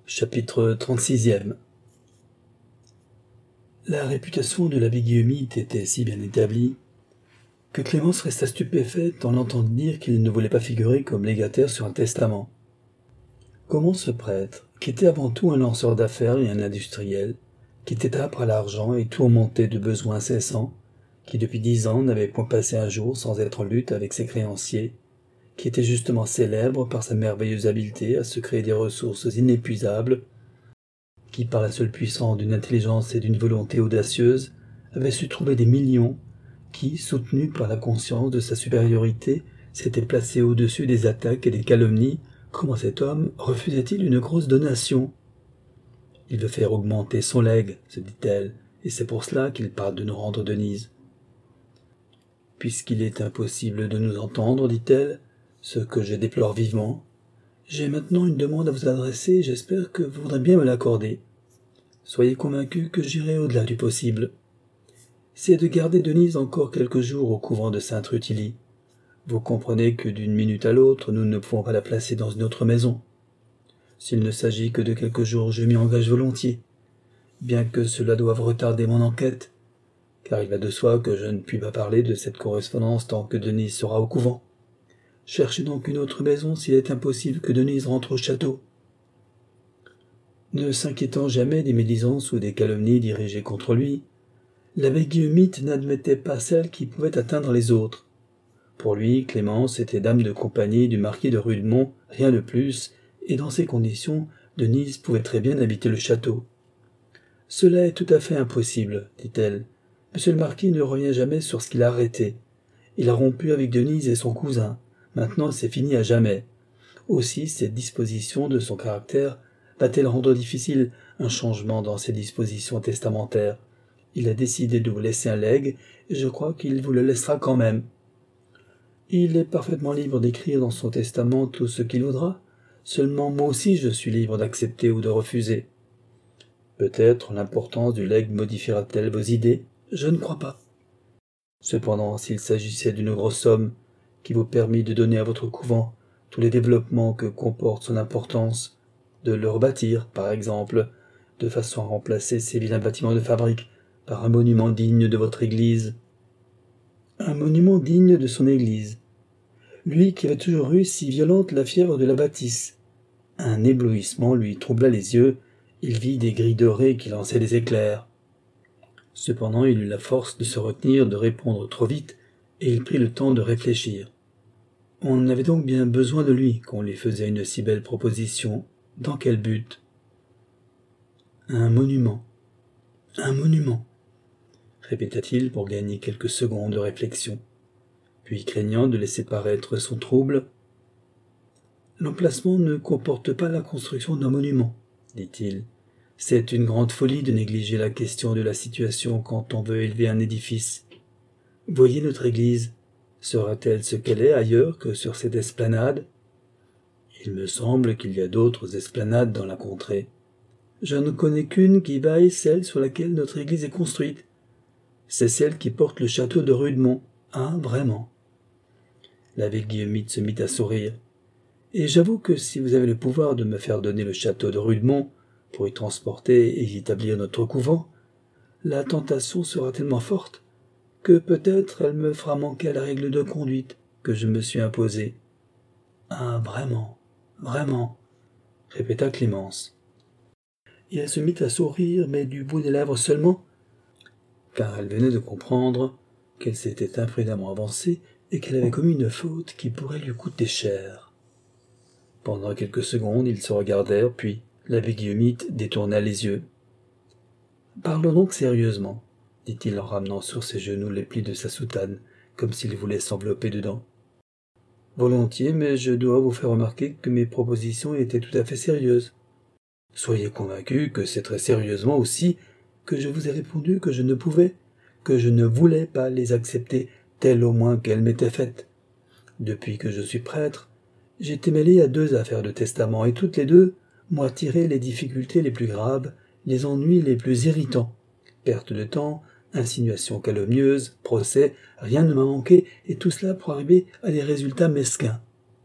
Chapitre 36e. La réputation de l'abbé Guillemette était si bien établie que Clémence resta stupéfaite en l'entendant dire qu'il ne voulait pas figurer comme légataire sur un testament. Comment ce prêtre, qui était avant tout un lanceur d'affaires et un industriel, qui était âpre à l'argent et tourmenté de besoins incessants, qui depuis 10 ans n'avait point passé un jour sans être en lutte avec ses créanciers, qui était justement célèbre par sa merveilleuse habileté à se créer des ressources inépuisables, qui, par la seule puissance d'une intelligence et d'une volonté audacieuse, avait su trouver des millions, qui, soutenu par la conscience de sa supériorité, s'était placé au-dessus des attaques et des calomnies. Comment cet homme refusait-il une grosse donation? Il veut faire augmenter son legs, se dit-elle, et c'est pour cela qu'il parle de nous rendre Denise. Puisqu'il est impossible de nous entendre, dit-elle, ce que je déplore vivement, j'ai maintenant une demande à vous adresser et j'espère que vous voudrez bien me l'accorder. Soyez convaincus que j'irai au-delà du possible. C'est de garder Denise encore quelques jours au couvent de Sainte-Rutilie. Vous comprenez que d'une minute à l'autre, nous ne pouvons pas la placer dans une autre maison. S'il ne s'agit que de quelques jours, je m'y engage volontiers, bien que cela doive retarder mon enquête, car il va de soi que je ne puis pas parler de cette correspondance tant que Denise sera au couvent. Cherchez donc une autre maison s'il est impossible que Denise rentre au château. Ne s'inquiétant jamais des médisances ou des calomnies dirigées contre lui, l'abbé Guillemette n'admettait pas celles qui pouvaient atteindre les autres. Pour lui, Clémence était dame de compagnie du marquis de Rudemont, rien de plus, et dans ces conditions, Denise pouvait très bien habiter le château. « Cela est tout à fait impossible, dit-elle. Monsieur le marquis ne revient jamais sur ce qu'il a arrêté. Il a rompu avec Denise et son cousin. Maintenant, c'est fini à jamais. Aussi, cette disposition de son caractère va-t-elle rendre difficile un changement dans ses dispositions testamentaires? Il a décidé de vous laisser un legs, et je crois qu'il vous le laissera quand même. Il est parfaitement libre d'écrire dans son testament tout ce qu'il voudra. Seulement moi aussi je suis libre d'accepter ou de refuser. Peut-être l'importance du legs modifiera-t-elle vos idées? Je ne crois pas. Cependant, s'il s'agissait d'une grosse somme, qui vous permit de donner à votre couvent tous les développements que comporte son importance, de le rebâtir, par exemple, de façon à remplacer ces vilains bâtiments de fabrique par un monument digne de votre église. Un monument digne de son église. Lui qui avait toujours eu si violente la fièvre de la bâtisse. Un éblouissement lui troubla les yeux, il vit des grilles dorées qui lançaient des éclairs. Cependant, il eut la force de se retenir de répondre trop vite, et il prit le temps de réfléchir. On avait donc bien besoin de lui qu'on lui faisait une si belle proposition. Dans quel but? Un monument, répéta-t-il pour gagner quelques secondes de réflexion. Puis, craignant de laisser paraître son trouble, « L'emplacement ne comporte pas la construction d'un monument, dit-il. C'est une grande folie de négliger la question de la situation quand on veut élever un édifice. Voyez notre église. Sera-t-elle ce qu'elle est ailleurs que sur cette esplanade? Il me semble qu'il y a d'autres esplanades dans la contrée. Je ne connais qu'une qui vaille celle sur laquelle notre église est construite. C'est celle qui porte le château de Rudemont. Ah, vraiment. » L'abbé Guillemette se mit à sourire. « Et j'avoue que si vous avez le pouvoir de me faire donner le château de Rudemont pour y transporter et y établir notre couvent, la tentation sera tellement forte que peut-être elle me fera manquer à la règle de conduite que je me suis imposée. »« Ah, vraiment, vraiment, » répéta Clémence. Et elle se mit à sourire, mais du bout des lèvres seulement, car elle venait de comprendre qu'elle s'était imprudemment avancée et qu'elle avait commis une faute qui pourrait lui coûter cher. Pendant quelques secondes, ils se regardèrent, puis l'abbé Guillemette détourna les yeux. « Parlons donc sérieusement, » dit-il en ramenant sur ses genoux les plis de sa soutane, comme s'il voulait s'envelopper dedans. « Volontiers, mais je dois vous faire remarquer que mes propositions étaient tout à fait sérieuses. Soyez convaincus que c'est très sérieusement aussi que je vous ai répondu que je ne pouvais, que je ne voulais pas les accepter, telles au moins qu'elles m'étaient faites. Depuis que je suis prêtre, j'ai été mêlé à 2 affaires de testament, et toutes les 2 m'ont attiré les difficultés les plus graves, les ennuis les plus irritants. Perte de temps, insinuations calomnieuses, procès, rien ne m'a manqué, et tout cela pour arriver à des résultats mesquins.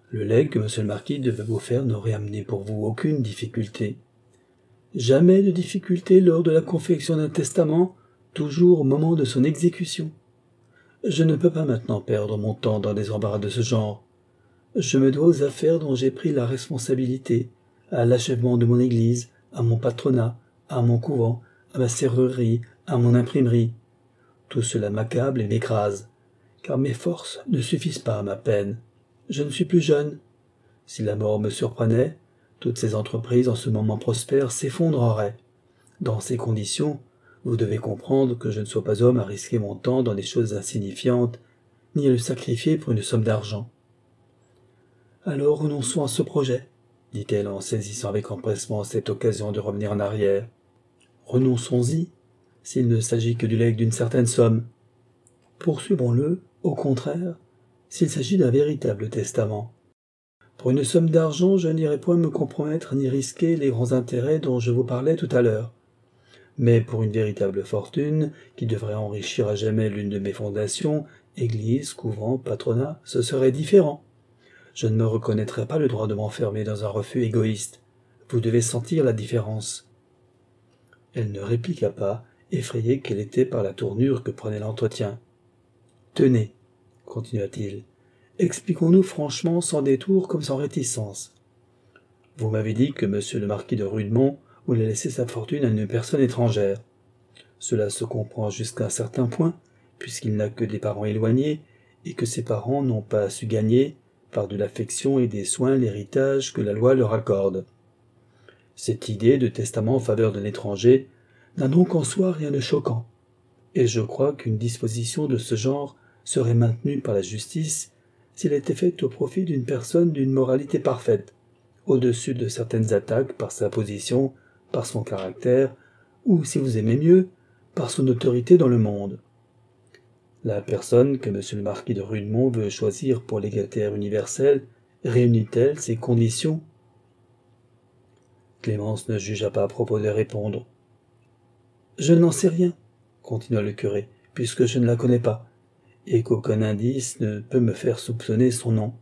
Le legs que monsieur le marquis devait vous faire n'aurait amené pour vous aucune difficulté. Jamais de difficulté lors de la confection d'un testament, toujours au moment de son exécution. Je ne peux pas maintenant perdre mon temps dans des embarras de ce genre. Je me dois aux affaires dont j'ai pris la responsabilité, à l'achèvement de mon église, à mon patronat, à mon couvent, à ma serrurerie, à mon imprimerie. Tout cela m'accable et m'écrase, car mes forces ne suffisent pas à ma peine. Je ne suis plus jeune. Si la mort me surprenait, toutes ces entreprises en ce moment prospères s'effondreraient. Dans ces conditions, vous devez comprendre que je ne sois pas homme à risquer mon temps dans des choses insignifiantes, ni à le sacrifier pour une somme d'argent. Alors renonçons à ce projet, dit-elle en saisissant avec empressement cette occasion de revenir en arrière. Renonçons-y, s'il ne s'agit que du legs d'une certaine somme. Poursuivons-le, au contraire, s'il s'agit d'un véritable testament. Pour une somme d'argent, je n'irai point me compromettre ni risquer les grands intérêts dont je vous parlais tout à l'heure. Mais pour une véritable fortune, qui devrait enrichir à jamais l'une de mes fondations, église, couvent, patronat, ce serait différent. Je ne me reconnaîtrais pas le droit de m'enfermer dans un refus égoïste. Vous devez sentir la différence. Elle ne répliqua pas, effrayée qu'elle était par la tournure que prenait l'entretien. « Tenez, continua-t-il, expliquons-nous franchement, sans détour comme sans réticence. Vous m'avez dit que monsieur le marquis de Rudemont voulait laisser sa fortune à une personne étrangère. Cela se comprend jusqu'à un certain point, puisqu'il n'a que des parents éloignés, et que ses parents n'ont pas su gagner, par de l'affection et des soins, l'héritage que la loi leur accorde. Cette idée de testament en faveur d'un étranger n'a donc en soi rien de choquant, et je crois qu'une disposition de ce genre serait maintenue par la justice s'il était faite au profit d'une personne d'une moralité parfaite, au-dessus de certaines attaques par sa position, par son caractère, ou, si vous aimez mieux, par son autorité dans le monde. La personne que monsieur le marquis de Rudemont veut choisir pour légataire universel réunit-elle ces conditions ? Clémence ne jugea pas à propos de répondre. « Je n'en sais rien, » continua le curé, « puisque je ne la connais pas, et qu'aucun indice ne peut me faire soupçonner son nom.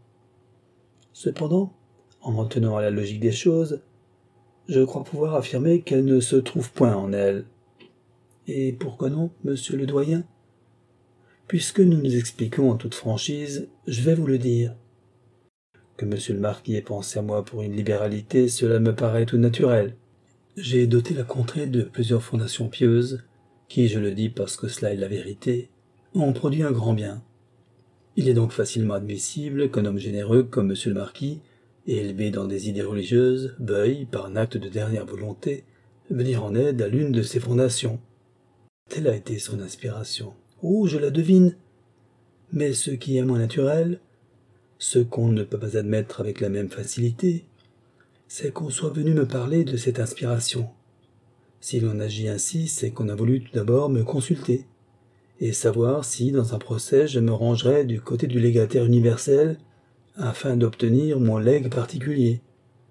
Cependant, en m'en tenant à la logique des choses, je crois pouvoir affirmer qu'elle ne se trouve point en elle. Et pourquoi non, monsieur le doyen ? Puisque nous nous expliquons en toute franchise, je vais vous le dire. Que monsieur le marquis ait pensé à moi pour une libéralité, cela me paraît tout naturel. J'ai doté la contrée de plusieurs fondations pieuses, qui, je le dis parce que cela est la vérité, ont produit un grand bien. Il est donc facilement admissible qu'un homme généreux comme monsieur le marquis, et élevé dans des idées religieuses, veuille, par un acte de dernière volonté, venir en aide à l'une de ces fondations. Telle a été son inspiration. Oh, je la devine. Mais ce qui est moins naturel, ce qu'on ne peut pas admettre avec la même facilité, c'est qu'on soit venu me parler de cette inspiration. Si l'on agit ainsi, c'est qu'on a voulu tout d'abord me consulter, et savoir si, dans un procès, je me rangerais du côté du légataire universel, afin d'obtenir mon legs particulier.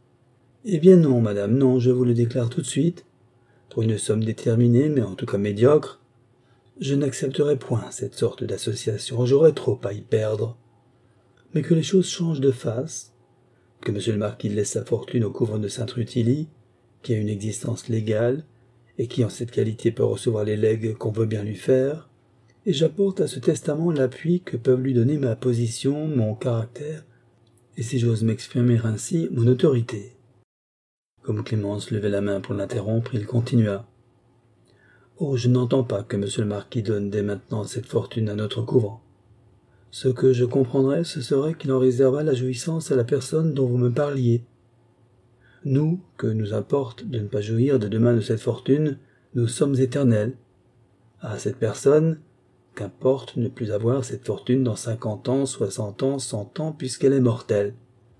Eh bien non, madame, non, je vous le déclare tout de suite, pour une somme déterminée, mais en tout cas médiocre, je n'accepterai point cette sorte d'association, j'aurais trop à y perdre. Mais que les choses changent de face, que monsieur le marquis laisse sa fortune au couvent de Sainte-Rutilie, qui a une existence légale, et qui en cette qualité peut recevoir les legs qu'on veut bien lui faire, et j'apporte à ce testament l'appui que peuvent lui donner ma position, mon caractère, et si j'ose m'exprimer ainsi, mon autorité. Comme Clémence levait la main pour l'interrompre, il continua. « Oh, je n'entends pas que monsieur le marquis donne dès maintenant cette fortune à notre couvent. Ce que je comprendrais, ce serait qu'il en réserva la jouissance à la personne dont vous me parliez. Nous, que nous importe de ne pas jouir de demain de cette fortune, nous sommes éternels. À cette personne, qu'importe ne plus avoir cette fortune dans 50 ans, 60 ans, 100 ans, puisqu'elle est mortelle.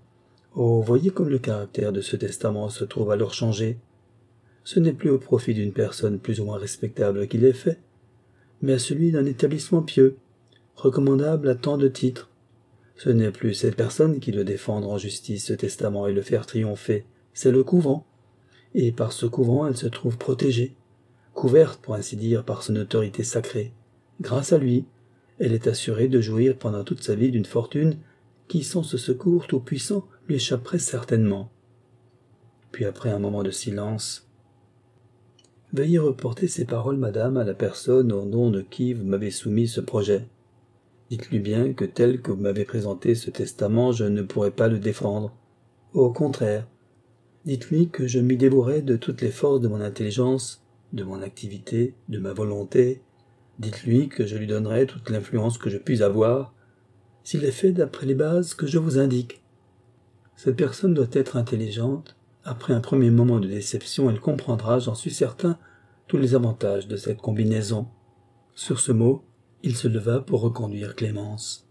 Oh, voyez comme le caractère de ce testament se trouve alors changé. Ce n'est plus au profit d'une personne plus ou moins respectable qu'il est fait, mais à celui d'un établissement pieux, recommandable à tant de titres. Ce n'est plus cette personne qui doit défendre en justice ce testament et le faire triompher, c'est le couvent. Et par ce couvent, elle se trouve protégée, couverte, pour ainsi dire, par son autorité sacrée. Grâce à lui, elle est assurée de jouir pendant toute sa vie d'une fortune qui, sans ce secours tout-puissant, lui échapperait certainement. Puis après un moment de silence, « Veuillez reporter ces paroles, madame, à la personne au nom de qui vous m'avez soumis ce projet. Dites-lui bien que tel que vous m'avez présenté ce testament, je ne pourrai pas le défendre. Au contraire, dites-lui que je m'y dévouerai de toutes les forces de mon intelligence, de mon activité, de ma volonté. Dites-lui que je lui donnerai toute l'influence que je puis avoir, s'il est fait d'après les bases que je vous indique. Cette personne doit être intelligente. Après un premier moment de déception, elle comprendra, j'en suis certain, tous les avantages de cette combinaison. » Sur ce mot, il se leva pour reconduire Clémence.